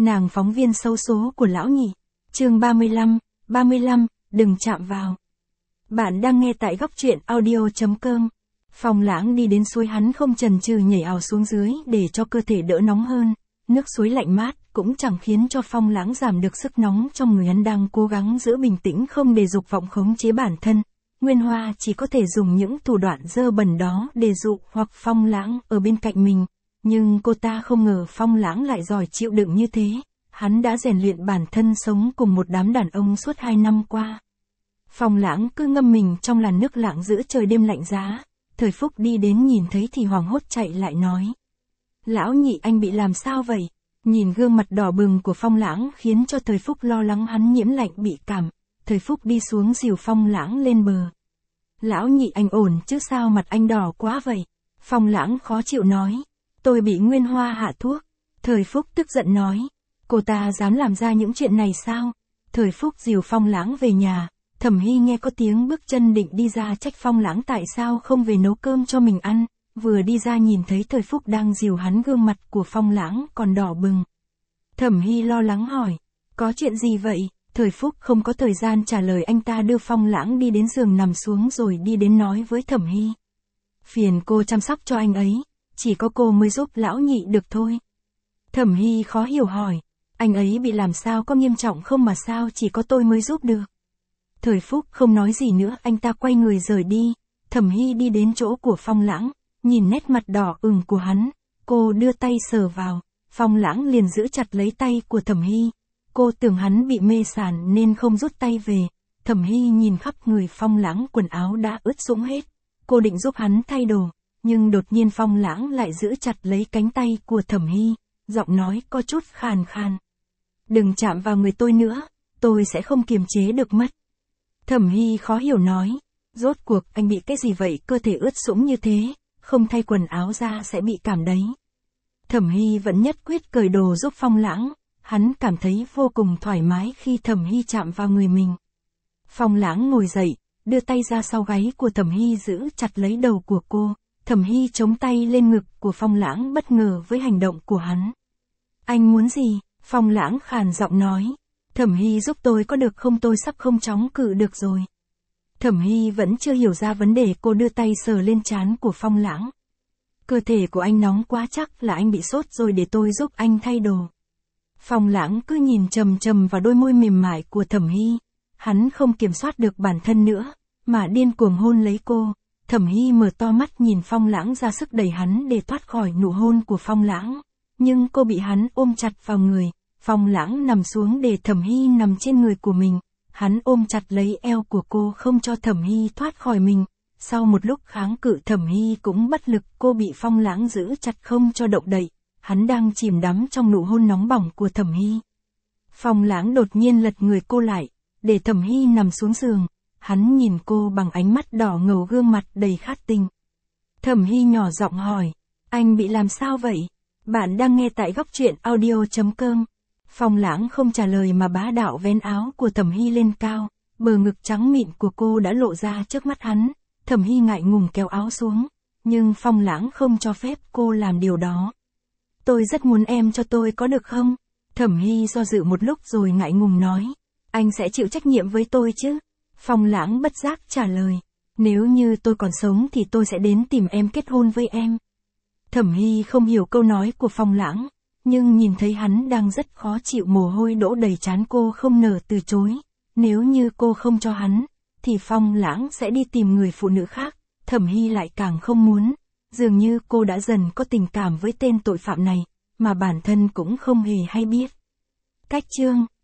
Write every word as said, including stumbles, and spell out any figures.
Nàng phóng viên xấu số của lão nhị. Chương ba mươi lăm, ba mươi lăm, đừng chạm vào. Bạn đang nghe tại góc truyện audio.com. Phong Lãng đi đến suối, hắn không chần chừ nhảy ào xuống dưới để cho cơ thể đỡ nóng hơn. Nước suối lạnh mát cũng chẳng khiến cho Phong Lãng giảm được sức nóng trong người, hắn đang cố gắng giữ bình tĩnh không để dục vọng khống chế bản thân. Nguyên Hoa chỉ có thể dùng những thủ đoạn dơ bẩn đó để dụ hoặc Phong Lãng ở bên cạnh mình. Nhưng cô ta không ngờ Phong Lãng lại giỏi chịu đựng như thế. Hắn đã rèn luyện bản thân sống cùng một đám đàn ông suốt hai năm qua. Phong Lãng cứ ngâm mình trong làn nước lặng giữa trời đêm lạnh giá. Thời Phúc đi đến nhìn thấy thì hoảng hốt chạy lại nói: Lão nhị, anh bị làm sao vậy? Nhìn gương mặt đỏ bừng của Phong Lãng khiến cho Thời Phúc lo lắng hắn nhiễm lạnh bị cảm. Thời Phúc đi xuống dìu Phong Lãng lên bờ. Lão nhị, anh ổn chứ, sao mặt anh đỏ quá vậy? Phong Lãng khó chịu nói: Tôi bị Nguyên Hoa hạ thuốc. Thời Phúc tức giận nói: Cô ta dám làm ra những chuyện này sao? Thời Phúc dìu Phong Lãng về nhà. Thẩm Hy nghe có tiếng bước chân định đi ra trách Phong Lãng tại sao không về nấu cơm cho mình ăn. Vừa đi ra nhìn thấy Thời Phúc đang dìu hắn, gương mặt của Phong Lãng còn đỏ bừng. Thẩm Hy lo lắng hỏi: Có chuyện gì vậy? Thời Phúc không có thời gian trả lời, anh ta đưa Phong Lãng đi đến giường nằm xuống rồi đi đến nói với Thẩm Hy: Phiền cô chăm sóc cho anh ấy, chỉ có cô mới giúp lão nhị được thôi. Thẩm Hy khó hiểu hỏi: Anh ấy bị làm sao, có nghiêm trọng không mà sao chỉ có tôi mới giúp được? Thời Phúc không nói gì nữa, anh ta quay người rời đi. Thẩm Hy đi đến chỗ của Phong Lãng, nhìn nét mặt đỏ ửng của hắn, cô đưa tay sờ vào. Phong Lãng liền giữ chặt lấy tay của Thẩm Hy. Cô tưởng hắn bị mê sảng nên không rút tay về. Thẩm Hy nhìn khắp người Phong Lãng, quần áo đã ướt sũng hết. Cô định giúp hắn thay đồ, nhưng đột nhiên Phong Lãng lại giữ chặt lấy cánh tay của Thẩm Hy, giọng nói có chút khàn khàn: Đừng chạm vào người tôi nữa, tôi sẽ không kiềm chế được mất. Thẩm Hy khó hiểu nói: Rốt cuộc anh bị cái gì vậy, cơ thể ướt sũng như thế, không thay quần áo ra sẽ bị cảm đấy. Thẩm Hy vẫn nhất quyết cởi đồ giúp Phong Lãng. Hắn cảm thấy vô cùng thoải mái khi Thẩm Hy chạm vào người mình. Phong Lãng ngồi dậy, đưa tay ra sau gáy của Thẩm Hy giữ chặt lấy đầu của cô. Thẩm Hy chống tay lên ngực của Phong Lãng, bất ngờ với hành động của hắn. Anh muốn gì? Phong Lãng khàn giọng nói. Thẩm Hy giúp tôi có được không, tôi sắp không chống cự được rồi. Thẩm Hy vẫn chưa hiểu ra vấn đề, cô đưa tay sờ lên trán của Phong Lãng. Cơ thể của anh nóng quá, chắc là anh bị sốt rồi, để tôi giúp anh thay đồ. Phong Lãng cứ nhìn chằm chằm vào đôi môi mềm mại của Thẩm Hy. Hắn không kiểm soát được bản thân nữa, mà điên cuồng hôn lấy cô. Thẩm Hy mở to mắt nhìn Phong Lãng, ra sức đẩy hắn để thoát khỏi nụ hôn của Phong Lãng. Nhưng cô bị hắn ôm chặt vào người. Phong Lãng nằm xuống để Thẩm Hy nằm trên người của mình. Hắn ôm chặt lấy eo của cô không cho Thẩm Hy thoát khỏi mình. Sau một lúc kháng cự, Thẩm Hy cũng bất lực, cô bị Phong Lãng giữ chặt không cho động đậy. Hắn đang chìm đắm trong nụ hôn nóng bỏng của Thẩm Hy. Phong Lãng đột nhiên lật người cô lại, để Thẩm Hy nằm xuống giường. Hắn nhìn cô bằng ánh mắt đỏ ngầu, gương mặt đầy khát tình. Thẩm Hy nhỏ giọng hỏi: Anh bị làm sao vậy? Bạn đang nghe tại góc truyện audio.com. Phong Lãng không trả lời mà bá đạo vén áo của Thẩm Hy lên cao. Bờ ngực trắng mịn của cô đã lộ ra trước mắt hắn. Thẩm Hy ngại ngùng kéo áo xuống, nhưng Phong Lãng không cho phép cô làm điều đó. Tôi rất muốn em cho tôi, có được không? Thẩm Hy do dự một lúc rồi ngại ngùng nói: Anh sẽ chịu trách nhiệm với tôi chứ? Phong Lãng bất giác trả lời: Nếu như tôi còn sống thì tôi sẽ đến tìm em kết hôn với em. Thẩm Hy không hiểu câu nói của Phong Lãng, nhưng nhìn thấy hắn đang rất khó chịu, mồ hôi đổ đầy trán, cô không nỡ từ chối. Nếu như cô không cho hắn, thì Phong Lãng sẽ đi tìm người phụ nữ khác. Thẩm Hy lại càng không muốn. Dường như cô đã dần có tình cảm với tên tội phạm này, mà bản thân cũng không hề hay biết. Cách chương